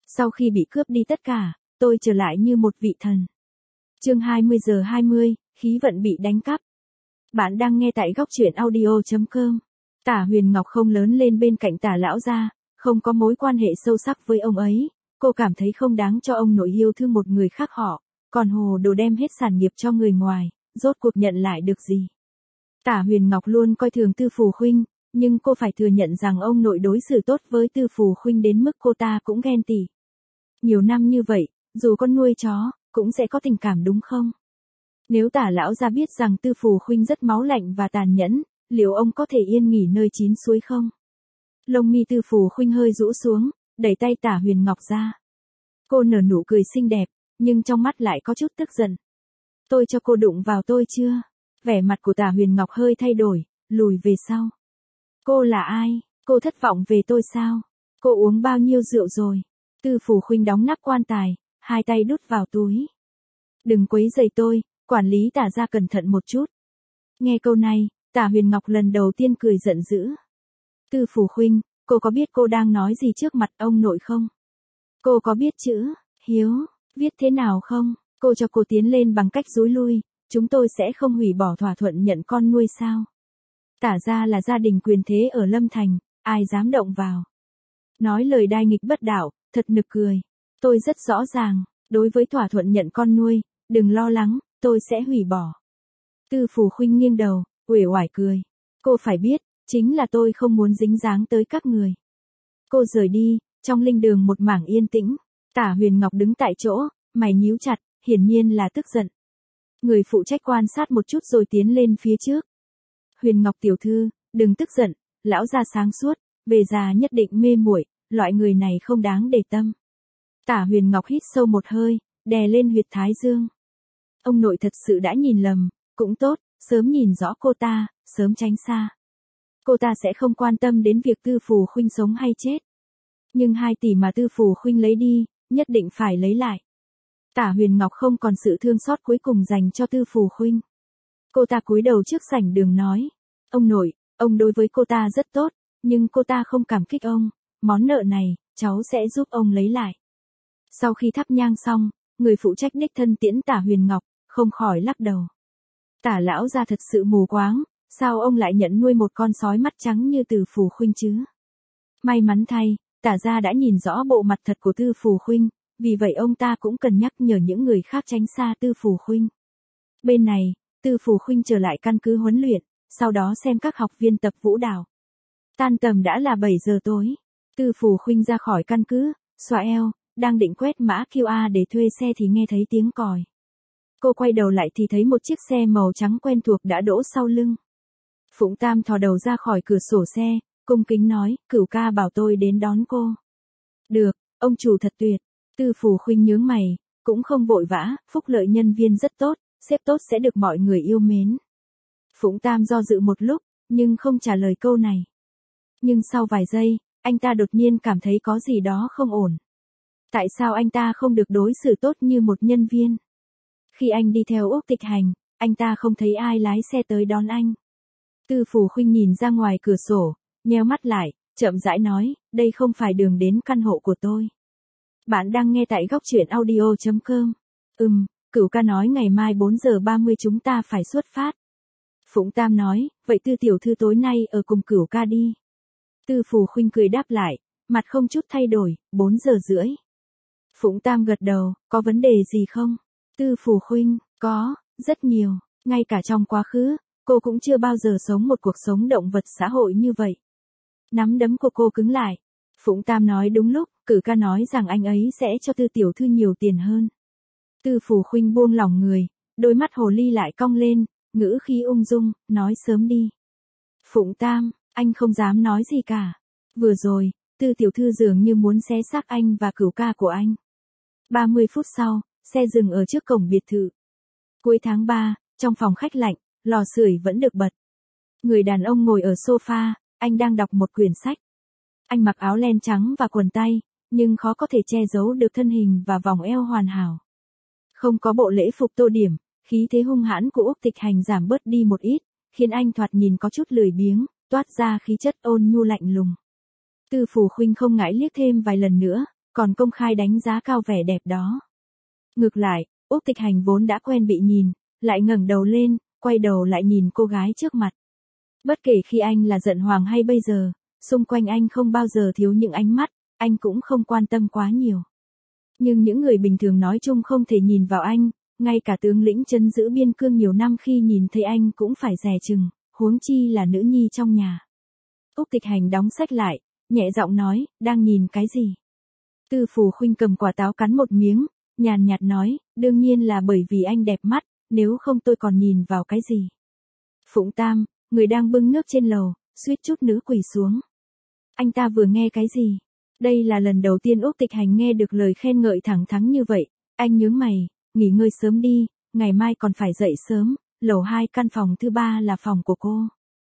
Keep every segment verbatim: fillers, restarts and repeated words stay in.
Sau khi bị cướp đi tất cả, tôi trở lại như một vị thần. Chương hai mươi giờ hai mươi, khí vận bị đánh cắp. Bạn đang nghe tại góc truyện audio chấm com. Tả Huyền Ngọc không lớn lên bên cạnh Tả lão gia, không có mối quan hệ sâu sắc với ông ấy, cô cảm thấy không đáng cho ông nội yêu thương một người khác họ, còn hồ đồ đem hết sản nghiệp cho người ngoài, rốt cuộc nhận lại được gì. Tả Huyền Ngọc luôn coi thường Tư Phù Khuynh, nhưng cô phải thừa nhận rằng ông nội đối xử tốt với Tư Phù Khuynh đến mức cô ta cũng ghen tị. Nhiều năm như vậy, dù con nuôi chó, cũng sẽ có tình cảm đúng không? Nếu Tả lão gia biết rằng Tư Phù Khuynh rất máu lạnh và tàn nhẫn, liệu ông có thể yên nghỉ nơi chín suối không? Lông mi Tư Phù Khuynh hơi rũ xuống, đẩy tay Tả Huyền Ngọc ra. Cô nở nụ cười xinh đẹp, nhưng trong mắt lại có chút tức giận. Tôi cho cô đụng vào tôi chưa? Vẻ mặt của Tả Huyền Ngọc hơi thay đổi, lùi về sau. Cô là ai? Cô thất vọng về tôi sao? Cô uống bao nhiêu rượu rồi? Tư Phù Khuynh đóng nắp quan tài, hai tay đút vào túi. Đừng quấy rầy tôi, quản lý Tả gia cẩn thận một chút. Nghe câu này, Tả Huyền Ngọc lần đầu tiên cười giận dữ. Tư Phù Khuynh, cô có biết cô đang nói gì trước mặt ông nội không? Cô có biết chữ hiếu viết thế nào không? Cô cho cô tiến lên bằng cách dúi lui, chúng tôi sẽ không hủy bỏ thỏa thuận nhận con nuôi sao? Tả gia là gia đình quyền thế ở Lâm Thành, ai dám động vào? Nói lời đai nghịch bất đạo, thật nực cười. Tôi rất rõ ràng, đối với thỏa thuận nhận con nuôi, đừng lo lắng, tôi sẽ hủy bỏ. Tư Phù Khuynh nghiêng đầu, uể oải cười. Cô phải biết, chính là tôi không muốn dính dáng tới các người. Cô rời đi, trong linh đường một mảng yên tĩnh. Tả Huyền Ngọc đứng tại chỗ, mày nhíu chặt, hiển nhiên là tức giận. Người phụ trách quan sát một chút rồi tiến lên phía trước. Huyền Ngọc tiểu thư, đừng tức giận, lão gia sáng suốt, về già nhất định mê muội, loại người này không đáng để tâm. Tả Huyền Ngọc hít sâu một hơi, đè lên huyệt thái dương. Ông nội thật sự đã nhìn lầm, cũng tốt, sớm nhìn rõ cô ta, sớm tránh xa. Cô ta sẽ không quan tâm đến việc Tư Phù Khuynh sống hay chết. Nhưng hai tỷ mà Tư Phù Khuynh lấy đi, nhất định phải lấy lại. Tả Huyền Ngọc không còn sự thương xót cuối cùng dành cho Tư Phù Khuynh. Cô ta cúi đầu trước sảnh đường nói, ông nội, ông đối với cô ta rất tốt, nhưng cô ta không cảm kích ông, món nợ này, cháu sẽ giúp ông lấy lại. Sau khi thắp nhang xong, người phụ trách đích thân tiễn Tả Huyền Ngọc, không khỏi lắc đầu. Tả lão gia thật sự mù quáng, sao ông lại nhận nuôi một con sói mắt trắng như Tư Phù Khuynh chứ? May mắn thay, Tả gia đã nhìn rõ bộ mặt thật của Tư Phù Khuynh, vì vậy ông ta cũng cần nhắc nhở những người khác tránh xa Tư Phù Khuynh. Bên này, Tư Phù Khuynh trở lại căn cứ huấn luyện, sau đó xem các học viên tập vũ đạo. Tan tầm đã là bảy giờ tối. Tư Phù Khuynh ra khỏi căn cứ, xoa eo, đang định quét mã quy rờ để thuê xe thì nghe thấy tiếng còi. Cô quay đầu lại thì thấy một chiếc xe màu trắng quen thuộc đã đỗ sau lưng. Phụng Tam thò đầu ra khỏi cửa sổ xe, cung kính nói, Cửu ca bảo tôi đến đón cô. Được, ông chủ thật tuyệt. Tư Phù Khuynh nhướng mày, cũng không vội vã, phúc lợi nhân viên rất tốt, sếp tốt sẽ được mọi người yêu mến. Phụng Tam do dự một lúc, nhưng không trả lời câu này. Nhưng sau vài giây, anh ta đột nhiên cảm thấy có gì đó không ổn. Tại sao anh ta không được đối xử tốt như một nhân viên? Khi anh đi theo Úc Tịch Hành, anh ta không thấy ai lái xe tới đón anh. Tư Phù Khuynh nhìn ra ngoài cửa sổ, nheo mắt lại, chậm rãi nói, đây không phải đường đến căn hộ của tôi. Bạn đang nghe tại góc truyện audio chấm com. Ừm, Cửu ca nói ngày mai bốn giờ ba mươi chúng ta phải xuất phát. Phụng Tam nói, vậy Tư tiểu thư tối nay ở cùng Cửu ca đi. Tư Phù Khuynh cười đáp lại, mặt không chút thay đổi, bốn giờ rưỡi. Phụng Tam gật đầu, có vấn đề gì không? Tư Phù Khuynh, có, rất nhiều, ngay cả trong quá khứ, cô cũng chưa bao giờ sống một cuộc sống động vật xã hội như vậy. Nắm đấm của cô cứng lại. Phụng Tam nói đúng lúc, Cửu ca nói rằng anh ấy sẽ cho Tư tiểu thư nhiều tiền hơn. Tư Phù Khuynh buông lỏng người, đôi mắt hồ ly lại cong lên, ngữ khí ung dung, nói sớm đi. Phụng Tam, anh không dám nói gì cả. Vừa rồi, Tư tiểu thư dường như muốn xé xác anh và Cửu ca của anh. ba mươi phút sau, xe dừng ở trước cổng biệt thự. Cuối tháng ba, trong phòng khách lạnh, lò sưởi vẫn được bật. Người đàn ông ngồi ở sofa, anh đang đọc một quyển sách. Anh mặc áo len trắng và quần tây, nhưng khó có thể che giấu được thân hình và vòng eo hoàn hảo. Không có bộ lễ phục tô điểm, khí thế hung hãn của Úc Tịch Hành giảm bớt đi một ít, khiến anh thoạt nhìn có chút lười biếng, toát ra khí chất ôn nhu lạnh lùng. Tư Phù Khuynh không ngại liếc thêm vài lần nữa, còn công khai đánh giá cao vẻ đẹp đó. Ngược lại, Úc Tịch Hành vốn đã quen bị nhìn, lại ngẩng đầu lên, quay đầu lại nhìn cô gái trước mặt. Bất kể khi anh là giận hoàng hay bây giờ, xung quanh anh không bao giờ thiếu những ánh mắt, anh cũng không quan tâm quá nhiều. Nhưng những người bình thường nói chung không thể nhìn vào anh, ngay cả tướng lĩnh trấn giữ biên cương nhiều năm khi nhìn thấy anh cũng phải dè chừng, huống chi là nữ nhi trong nhà. Úc Tịch Hành đóng sách lại, nhẹ giọng nói, đang nhìn cái gì? Tư Phù Khuynh cầm quả táo cắn một miếng, nhàn nhạt nói, đương nhiên là bởi vì anh đẹp mắt, nếu không tôi còn nhìn vào cái gì? Phụng Tam, người đang bưng nước trên lầu, suýt chút nữa quỳ xuống. Anh ta vừa nghe cái gì? Đây là lần đầu tiên Úc Tịch Hành nghe được lời khen ngợi thẳng thắn như vậy, anh nhướng mày, nghỉ ngơi sớm đi, ngày mai còn phải dậy sớm, lầu hai căn phòng thứ ba là phòng của cô.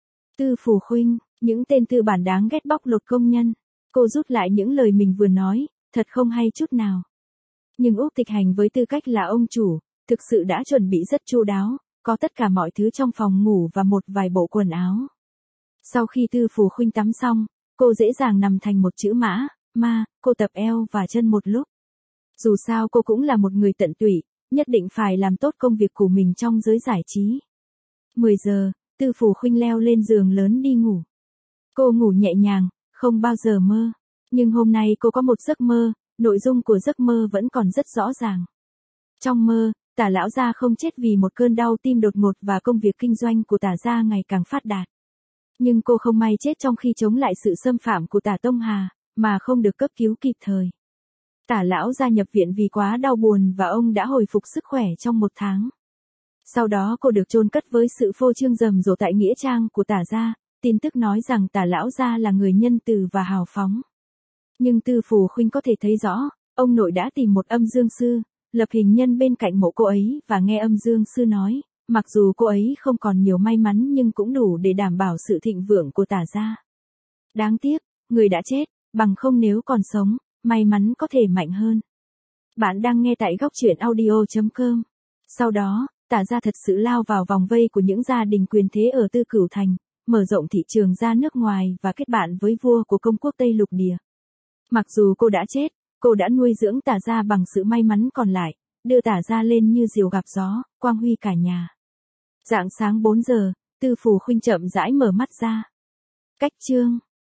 Tư Phù Khuynh, những tên tư bản đáng ghét bóc lột công nhân. Cô rút lại những lời mình vừa nói, thật không hay chút nào. Nhưng Úc Tịch Hành với tư cách là ông chủ, thực sự đã chuẩn bị rất chu đáo, có tất cả mọi thứ trong phòng ngủ và một vài bộ quần áo. Sau khi Tư Phù Khuynh tắm xong, cô dễ dàng nằm thành một chữ mã, ma, cô tập eo và chân một lúc. Dù sao cô cũng là một người tận tụy, nhất định phải làm tốt công việc của mình trong giới giải trí. mười giờ, Tư Phù Khuynh leo lên giường lớn đi ngủ. Cô ngủ nhẹ nhàng, không bao giờ mơ. Nhưng hôm nay cô có một giấc mơ, nội dung của giấc mơ vẫn còn rất rõ ràng. Trong mơ, Tả lão gia không chết vì một cơn đau tim đột ngột và công việc kinh doanh của Tả gia ngày càng phát đạt. Nhưng cô không may chết trong khi chống lại sự xâm phạm của Tả Tông Hà, mà không được cấp cứu kịp thời. Tả lão gia nhập viện vì quá đau buồn và ông đã hồi phục sức khỏe trong một tháng. Sau đó cô được chôn cất với sự phô trương rầm rộ tại nghĩa trang của Tả gia, tin tức nói rằng Tả lão gia là người nhân từ và hào phóng. Nhưng Tư Phù Khuynh có thể thấy rõ, ông nội đã tìm một âm dương sư, lập hình nhân bên cạnh mộ cô ấy và nghe âm dương sư nói, mặc dù cô ấy không còn nhiều may mắn nhưng cũng đủ để đảm bảo sự thịnh vượng của Tả gia. Đáng tiếc, người đã chết, bằng không nếu còn sống, may mắn có thể mạnh hơn. Bạn đang nghe tại góc truyện audio chấm com. Sau đó, Tả gia thật sự lao vào vòng vây của những gia đình quyền thế ở Tư Cửu Thành, mở rộng thị trường ra nước ngoài và kết bạn với vua của công quốc Tây Lục Địa. Mặc dù cô đã chết, cô đã nuôi dưỡng Tả gia bằng sự may mắn còn lại, đưa Tả gia lên như diều gặp gió, quang huy cả nhà. Rạng sáng bốn giờ, Tư Phù Khuynh chậm rãi mở mắt ra. Cách chương